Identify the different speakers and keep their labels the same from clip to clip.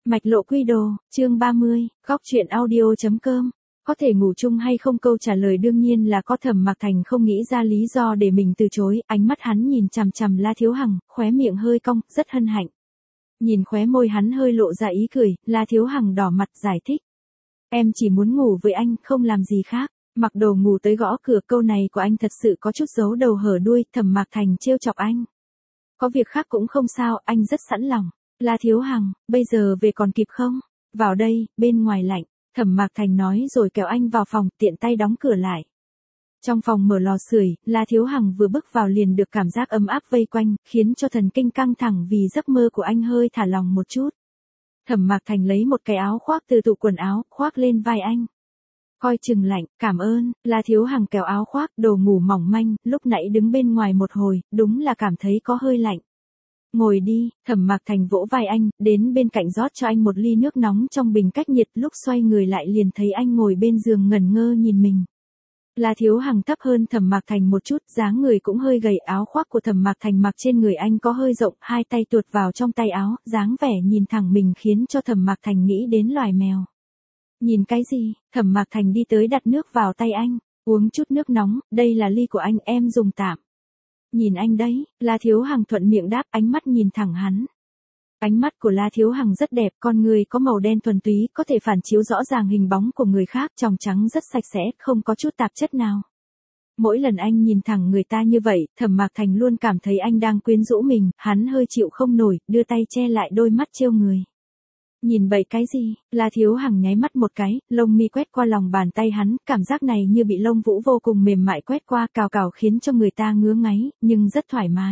Speaker 1: Mạch lộ quy đồ, chương 30, góc truyện audio.com. Có thể ngủ chung hay không, câu trả lời đương nhiên là có. Thẩm Mạc Thành không nghĩ ra lý do để mình từ chối, ánh mắt hắn nhìn chằm chằm La Thiếu Hằng, khóe miệng hơi cong, rất hân hạnh. Nhìn khóe môi hắn hơi lộ ra ý cười, La Thiếu Hằng đỏ mặt giải thích. Em chỉ muốn ngủ với anh, không làm gì khác. Mặc đồ ngủ tới gõ cửa, câu này của anh thật sự có chút giấu đầu hở đuôi. Thẩm Mạc Thành trêu chọc anh. Có việc khác cũng không sao, anh rất sẵn lòng. La Thiếu Hằng, bây giờ về còn kịp không? Vào đây, bên ngoài lạnh. Thẩm Mạc Thành nói rồi kéo anh vào phòng, tiện tay đóng cửa lại. Trong phòng mở lò sưởi, La Thiếu Hằng vừa bước vào liền được cảm giác ấm áp vây quanh, khiến cho thần kinh căng thẳng vì giấc mơ của anh hơi thả lỏng một chút. Thẩm Mạc Thành lấy một cái áo khoác từ tủ quần áo, khoác lên vai anh. Coi chừng lạnh, cảm ơn. La Thiếu Hằng kéo áo khoác, đồ ngủ mỏng manh, lúc nãy đứng bên ngoài một hồi, đúng là cảm thấy có hơi lạnh. Ngồi đi. Thẩm Mạc Thành vỗ vai anh, đến bên cạnh rót cho anh một ly nước nóng trong bình cách nhiệt, lúc xoay người lại liền thấy anh ngồi bên giường ngẩn ngơ nhìn mình. La Thiếu Hằng thấp hơn Thẩm Mạc Thành một chút, dáng người cũng hơi gầy, áo khoác của Thẩm Mạc Thành mặc trên người anh có hơi rộng, hai tay tuột vào trong tay áo, dáng vẻ nhìn thẳng mình khiến cho Thẩm Mạc Thành nghĩ đến loài mèo. Nhìn cái gì? Thẩm Mạc Thành đi tới đặt nước vào tay anh, uống chút nước nóng, đây là ly của anh, em dùng tạm. Nhìn anh đấy, La Thiếu Hằng thuận miệng đáp, ánh mắt nhìn thẳng hắn. Ánh mắt của La Thiếu Hằng rất đẹp, con người có màu đen thuần túy, có thể phản chiếu rõ ràng hình bóng của người khác, tròng trắng rất sạch sẽ, không có chút tạp chất nào. Mỗi lần anh nhìn thẳng người ta như vậy, Thẩm Mạc Thành luôn cảm thấy anh đang quyến rũ mình, hắn hơi chịu không nổi, đưa tay che lại đôi mắt trêu người. Nhìn vậy cái gì? La Thiếu Hằng nháy mắt một cái, lông mi quét qua lòng bàn tay hắn, cảm giác này như bị lông vũ vô cùng mềm mại quét qua, cào cào khiến cho người ta ngứa ngáy, nhưng rất thoải mái.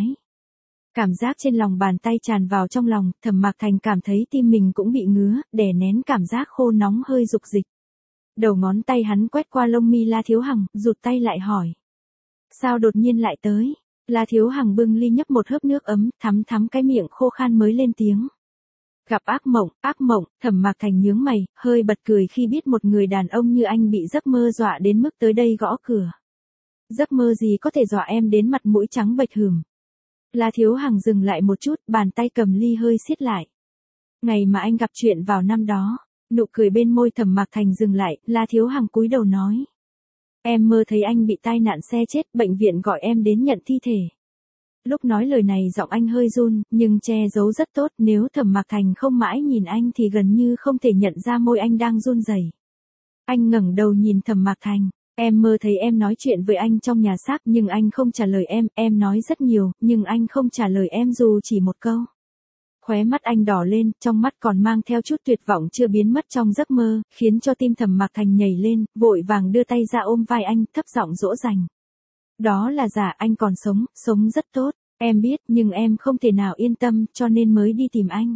Speaker 1: Cảm giác trên lòng bàn tay tràn vào trong lòng, Thẩm Mạc Thành cảm thấy tim mình cũng bị ngứa, đè nén cảm giác khô nóng hơi rục dịch. Đầu ngón tay hắn quét qua lông mi La Thiếu Hằng, rụt tay lại hỏi. Sao đột nhiên lại tới? La Thiếu Hằng bưng ly nhấp một hớp nước ấm, thắm thắm cái miệng khô khan mới lên tiếng. Gặp ác mộng. Thẩm Mạc Thành nhướng mày, hơi bật cười khi biết một người đàn ông như anh bị giấc mơ dọa đến mức tới đây gõ cửa. Giấc mơ gì có thể dọa em đến mặt mũi trắng bệch hửm? La Thiếu Hằng dừng lại một chút, bàn tay cầm ly hơi siết lại. Ngày mà anh gặp chuyện vào năm đó, nụ cười bên môi Thẩm Mạc Thành dừng lại, La Thiếu Hằng cúi đầu nói. Em mơ thấy anh bị tai nạn xe chết, bệnh viện gọi em đến nhận thi thể. Lúc nói lời này giọng anh hơi run, nhưng che giấu rất tốt, nếu Thẩm Mạc Thành không mãi nhìn anh thì gần như không thể nhận ra môi anh đang run rẩy. Anh ngẩng đầu nhìn Thẩm Mạc Thành, em mơ thấy em nói chuyện với anh trong nhà xác nhưng anh không trả lời em nói rất nhiều, nhưng anh không trả lời em dù chỉ một câu. Khóe mắt anh đỏ lên, trong mắt còn mang theo chút tuyệt vọng chưa biến mất trong giấc mơ, khiến cho tim Thẩm Mạc Thành nhảy lên, vội vàng đưa tay ra ôm vai anh, thấp giọng dỗ dành. Đó là giả, anh còn sống rất tốt, em biết, nhưng em không thể nào yên tâm, cho nên mới đi tìm anh.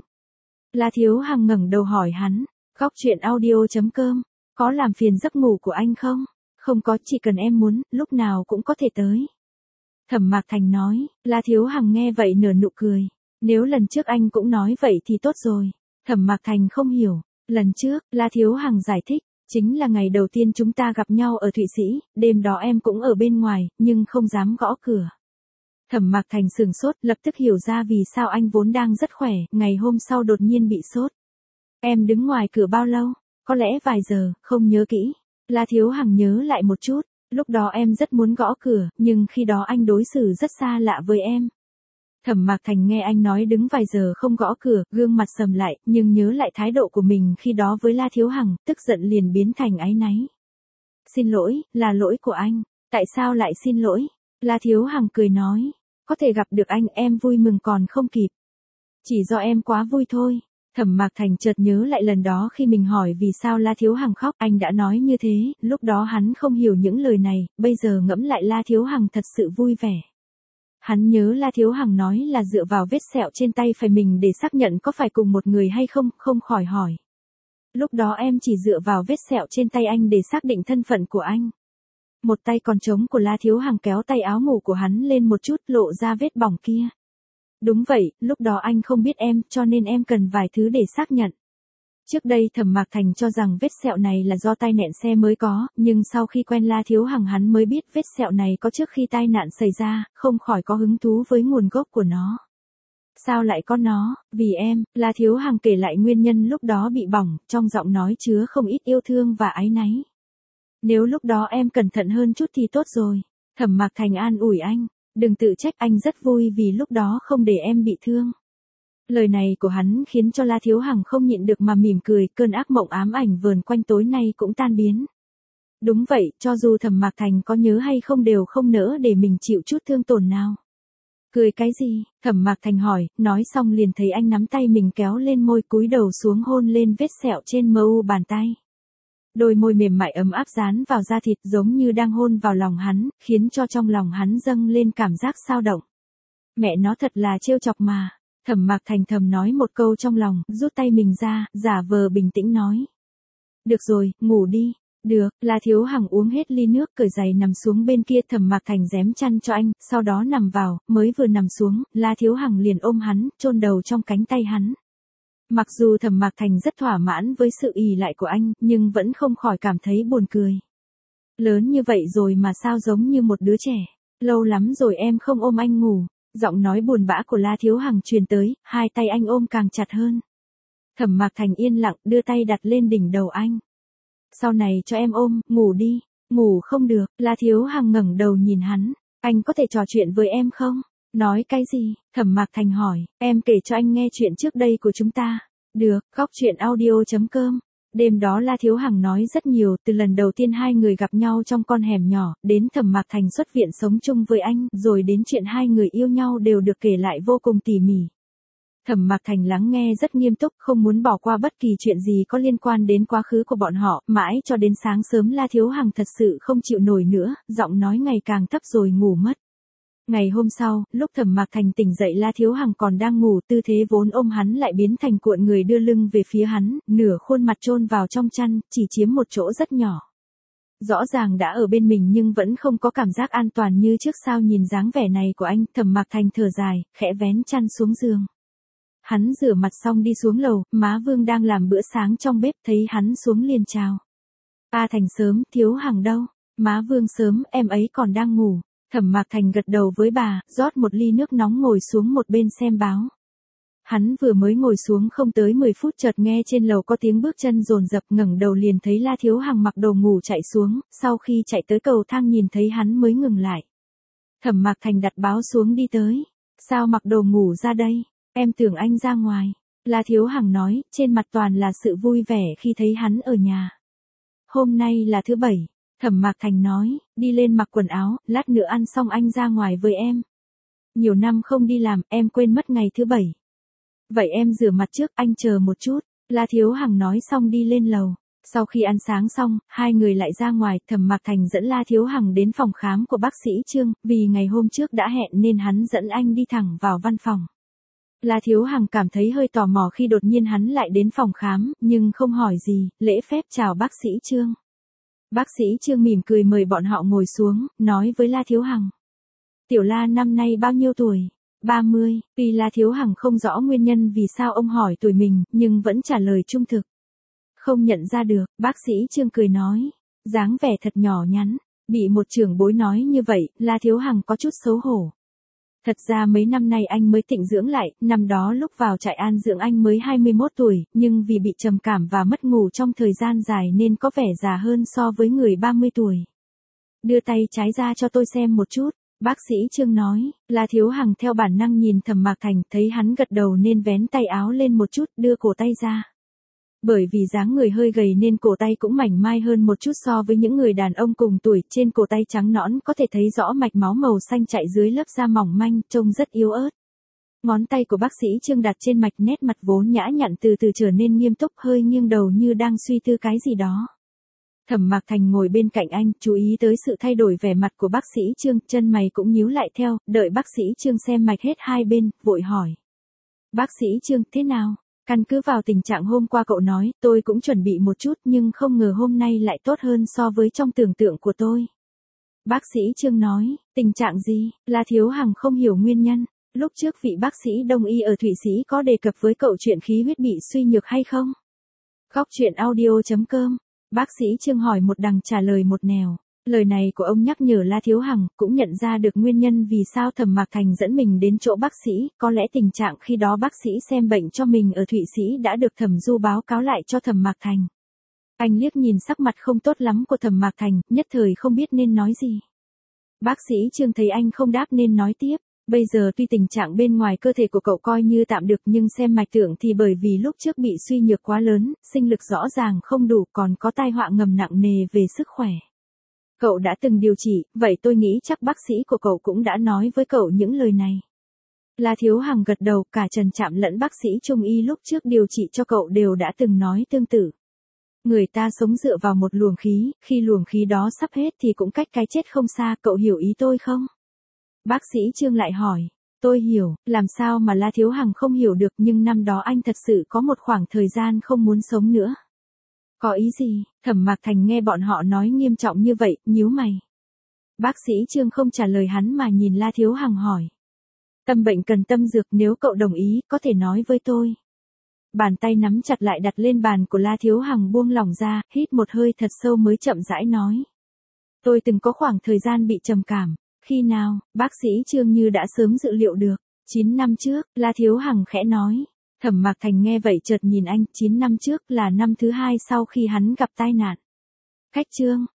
Speaker 1: La Thiếu Hằng ngẩng đầu hỏi hắn, góc truyện audio.com, có làm phiền giấc ngủ của anh không? Không có, chỉ cần em muốn, lúc nào cũng có thể tới. Thẩm Mạc Thành nói. La Thiếu Hằng nghe vậy nở nụ cười. Nếu lần trước anh cũng nói vậy thì tốt rồi. Thẩm Mạc Thành không hiểu. Lần trước, La Thiếu Hằng giải thích. Chính là ngày đầu tiên chúng ta gặp nhau ở Thụy Sĩ, đêm đó em cũng ở bên ngoài, nhưng không dám gõ cửa. Thẩm Mạc Thành sửng sốt, lập tức hiểu ra vì sao anh vốn đang rất khỏe, ngày hôm sau đột nhiên bị sốt. Em đứng ngoài cửa bao lâu? Có lẽ vài giờ, không nhớ kỹ. La Thiếu Hằng nhớ lại một chút, lúc đó em rất muốn gõ cửa, nhưng khi đó anh đối xử rất xa lạ với em. Thẩm Mạc Thành nghe anh nói đứng vài giờ không gõ cửa, gương mặt sầm lại, nhưng nhớ lại thái độ của mình khi đó với La Thiếu Hằng, tức giận liền biến thành áy náy. Xin lỗi, là lỗi của anh. Tại sao lại xin lỗi? La Thiếu Hằng cười nói. Có thể gặp được anh em vui mừng còn không kịp. Chỉ do em quá vui thôi. Thẩm Mạc Thành chợt nhớ lại lần đó khi mình hỏi vì sao La Thiếu Hằng khóc, anh đã nói như thế, lúc đó hắn không hiểu những lời này, bây giờ ngẫm lại La Thiếu Hằng thật sự vui vẻ. Hắn nhớ La Thiếu Hằng nói là dựa vào vết sẹo trên tay phải mình để xác nhận có phải cùng một người hay không, không khỏi hỏi. Lúc đó em chỉ dựa vào vết sẹo trên tay anh để xác định thân phận của anh. Một tay còn trống của La Thiếu Hằng kéo tay áo ngủ của hắn lên một chút lộ ra vết bỏng kia. Đúng vậy, lúc đó anh không biết em, cho nên em cần vài thứ để xác nhận. Trước đây Thẩm Mạc Thành cho rằng vết sẹo này là do tai nạn xe mới có, nhưng sau khi quen La Thiếu Hằng hắn mới biết vết sẹo này có trước khi tai nạn xảy ra, không khỏi có hứng thú với nguồn gốc của nó. Sao lại có nó, vì em, La Thiếu Hằng kể lại nguyên nhân lúc đó bị bỏng, trong giọng nói chứa không ít yêu thương và áy náy. Nếu lúc đó em cẩn thận hơn chút thì tốt rồi. Thẩm Mạc Thành an ủi anh, đừng tự trách, anh rất vui vì lúc đó không để em bị thương. Lời này của hắn khiến cho La Thiếu Hằng không nhịn được mà mỉm cười, cơn ác mộng ám ảnh vờn quanh tối nay cũng tan biến. Đúng vậy, cho dù Thẩm Mạc Thành có nhớ hay không đều không nỡ để mình chịu chút thương tổn nào. Cười cái gì? Thẩm Mạc Thành hỏi, nói xong liền thấy anh nắm tay mình kéo lên môi, cúi đầu xuống hôn lên vết sẹo trên mu bàn tay. Đôi môi mềm mại ấm áp dán vào da thịt giống như đang hôn vào lòng hắn, khiến cho trong lòng hắn dâng lên cảm giác xao động. Mẹ nó thật là trêu chọc mà. Thẩm Mạc Thành thầm nói một câu trong lòng, rút tay mình ra, giả vờ bình tĩnh nói. Được rồi, ngủ đi. Được, La Thiếu Hằng uống hết ly nước, cởi giày nằm xuống bên kia. Thẩm Mạc Thành rém chăn cho anh, sau đó nằm vào, mới vừa nằm xuống, La Thiếu Hằng liền ôm hắn, chôn đầu trong cánh tay hắn. Mặc dù Thẩm Mạc Thành rất thỏa mãn với sự ỷ lại của anh, nhưng vẫn không khỏi cảm thấy buồn cười. Lớn như vậy rồi mà sao giống như một đứa trẻ. Lâu lắm rồi em không ôm anh ngủ. Giọng nói buồn bã của La Thiếu Hằng truyền tới, hai tay anh ôm càng chặt hơn. Thẩm Mạc Thành yên lặng, đưa tay đặt lên đỉnh đầu anh. Sau này cho em ôm, ngủ đi. Ngủ không được, La Thiếu Hằng ngẩng đầu nhìn hắn. Anh có thể trò chuyện với em không? Nói cái gì? Thẩm Mạc Thành hỏi, em kể cho anh nghe chuyện trước đây của chúng ta. Được, góc truyện audio.com. Đêm đó La Thiếu Hằng nói rất nhiều, từ lần đầu tiên hai người gặp nhau trong con hẻm nhỏ, đến Thẩm Mạc Thành xuất viện sống chung với anh, rồi đến chuyện hai người yêu nhau đều được kể lại vô cùng tỉ mỉ. Thẩm Mạc Thành lắng nghe rất nghiêm túc, không muốn bỏ qua bất kỳ chuyện gì có liên quan đến quá khứ của bọn họ, mãi cho đến sáng sớm La Thiếu Hằng thật sự không chịu nổi nữa, giọng nói ngày càng thấp rồi ngủ mất. Ngày hôm sau, lúc Thẩm Mạc Thành tỉnh dậy La Thiếu Hằng còn đang ngủ, tư thế vốn ôm hắn lại biến thành cuộn người đưa lưng về phía hắn, nửa khuôn mặt chôn vào trong chăn, chỉ chiếm một chỗ rất nhỏ. Rõ ràng đã ở bên mình nhưng vẫn không có cảm giác an toàn như trước. Sao nhìn dáng vẻ này của anh, Thẩm Mạc Thành thở dài, khẽ vén chăn xuống giường. Hắn rửa mặt xong đi xuống lầu, má Vương đang làm bữa sáng trong bếp, thấy hắn xuống liền chào. A Thành sớm, Thiếu Hằng đâu? Má Vương sớm, em ấy còn đang ngủ. Thẩm Mạc Thành gật đầu với bà, rót một ly nước nóng ngồi xuống một bên xem báo. Hắn vừa mới ngồi xuống không tới 10 phút chợt nghe trên lầu có tiếng bước chân dồn dập, ngẩng đầu liền thấy La Thiếu Hằng mặc đồ ngủ chạy xuống, sau khi chạy tới cầu thang nhìn thấy hắn mới ngừng lại. Thẩm Mạc Thành đặt báo xuống đi tới. Sao mặc đồ ngủ ra đây? Em tưởng anh ra ngoài. La Thiếu Hằng nói, trên mặt toàn là sự vui vẻ khi thấy hắn ở nhà. Hôm nay là thứ Bảy. Thẩm Mạc Thành nói, đi lên mặc quần áo, lát nữa ăn xong anh ra ngoài với em. Nhiều năm không đi làm, em quên mất ngày thứ Bảy. Vậy em rửa mặt trước, anh chờ một chút. La Thiếu Hằng nói xong đi lên lầu. Sau khi ăn sáng xong, hai người lại ra ngoài, Thẩm Mạc Thành dẫn La Thiếu Hằng đến phòng khám của bác sĩ Trương, vì ngày hôm trước đã hẹn nên hắn dẫn anh đi thẳng vào văn phòng. La Thiếu Hằng cảm thấy hơi tò mò khi đột nhiên hắn lại đến phòng khám, nhưng không hỏi gì, lễ phép chào bác sĩ Trương. Bác sĩ Trương mỉm cười mời bọn họ ngồi xuống, nói với La Thiếu Hằng. Tiểu La năm nay bao nhiêu tuổi? 30, tuy La Thiếu Hằng không rõ nguyên nhân vì sao ông hỏi tuổi mình, nhưng vẫn trả lời trung thực. Không nhận ra được, bác sĩ Trương cười nói. Dáng vẻ thật nhỏ nhắn, bị một trưởng bối nói như vậy, La Thiếu Hằng có chút xấu hổ. Thật ra mấy năm nay anh mới tịnh dưỡng lại, năm đó lúc vào trại an dưỡng anh mới 21 tuổi, nhưng vì bị trầm cảm và mất ngủ trong thời gian dài nên có vẻ già hơn so với người 30 tuổi. Đưa tay trái ra cho tôi xem một chút, bác sĩ Trương nói. La Thiếu Hằng theo bản năng nhìn Thẩm Mạc Thành, thấy hắn gật đầu nên vén tay áo lên một chút, đưa cổ tay ra. Bởi vì dáng người hơi gầy nên cổ tay cũng mảnh mai hơn một chút so với những người đàn ông cùng tuổi, trên cổ tay trắng nõn có thể thấy rõ mạch máu màu xanh chạy dưới lớp da mỏng manh, trông rất yếu ớt. Ngón tay của bác sĩ Trương đặt trên mạch, nét mặt vốn nhã nhặn từ từ trở nên nghiêm túc, hơi nghiêng đầu như đang suy tư cái gì đó. Thẩm Mạc Thành ngồi bên cạnh anh, chú ý tới sự thay đổi vẻ mặt của bác sĩ Trương, chân mày cũng nhíu lại theo, đợi bác sĩ Trương xem mạch hết hai bên, vội hỏi. Bác sĩ Trương, thế nào? Căn cứ vào tình trạng hôm qua cậu nói, tôi cũng chuẩn bị một chút nhưng không ngờ hôm nay lại tốt hơn so với trong tưởng tượng của tôi. Bác sĩ Trương nói, tình trạng gì? La Thiếu Hằng không hiểu nguyên nhân. Lúc trước vị bác sĩ đông y ở Thụy Sĩ có đề cập với cậu chuyện khí huyết bị suy nhược hay không? Góc truyện audio.com. Bác sĩ Trương hỏi một đằng trả lời một nẻo. Lời này của ông nhắc nhở La Thiếu Hằng, cũng nhận ra được nguyên nhân vì sao Thẩm Mạc Thành dẫn mình đến chỗ bác sĩ, có lẽ tình trạng khi đó bác sĩ xem bệnh cho mình ở Thụy Sĩ đã được Thẩm Du báo cáo lại cho Thẩm Mạc Thành. Anh liếc nhìn sắc mặt không tốt lắm của Thẩm Mạc Thành, nhất thời không biết nên nói gì. Bác sĩ Trương thấy anh không đáp nên nói tiếp. Bây giờ tuy tình trạng bên ngoài cơ thể của cậu coi như tạm được nhưng xem mạch tượng thì bởi vì lúc trước bị suy nhược quá lớn, sinh lực rõ ràng không đủ còn có tai họa ngầm nặng nề về sức khỏe. Cậu đã từng điều trị, vậy tôi nghĩ chắc bác sĩ của cậu cũng đã nói với cậu những lời này. La Thiếu Hằng gật đầu, cả Trần Trạm lẫn bác sĩ Trung y lúc trước điều trị cho cậu đều đã từng nói tương tự. Người ta sống dựa vào một luồng khí, khi luồng khí đó sắp hết thì cũng cách cái chết không xa, cậu hiểu ý tôi không? Bác sĩ Trương lại hỏi, tôi hiểu, làm sao mà La Thiếu Hằng không hiểu được nhưng năm đó anh thật sự có một khoảng thời gian không muốn sống nữa. Có ý gì? Thẩm Mạc Thành nghe bọn họ nói nghiêm trọng như vậy, nhíu mày. Bác sĩ Trương không trả lời hắn mà nhìn La Thiếu Hằng hỏi. Tâm bệnh cần tâm dược, nếu cậu đồng ý, có thể nói với tôi. Bàn tay nắm chặt lại đặt lên bàn của La Thiếu Hằng buông lỏng ra, hít một hơi thật sâu mới chậm rãi nói. Tôi từng có khoảng thời gian bị trầm cảm. Khi nào? Bác sĩ Trương như đã sớm dự liệu được. 9 năm trước, La Thiếu Hằng khẽ nói. Thẩm Mạc Thành nghe vậy chợt nhìn anh, 9 năm trước là năm thứ 2 sau khi hắn gặp tai nạn. Cách Trương,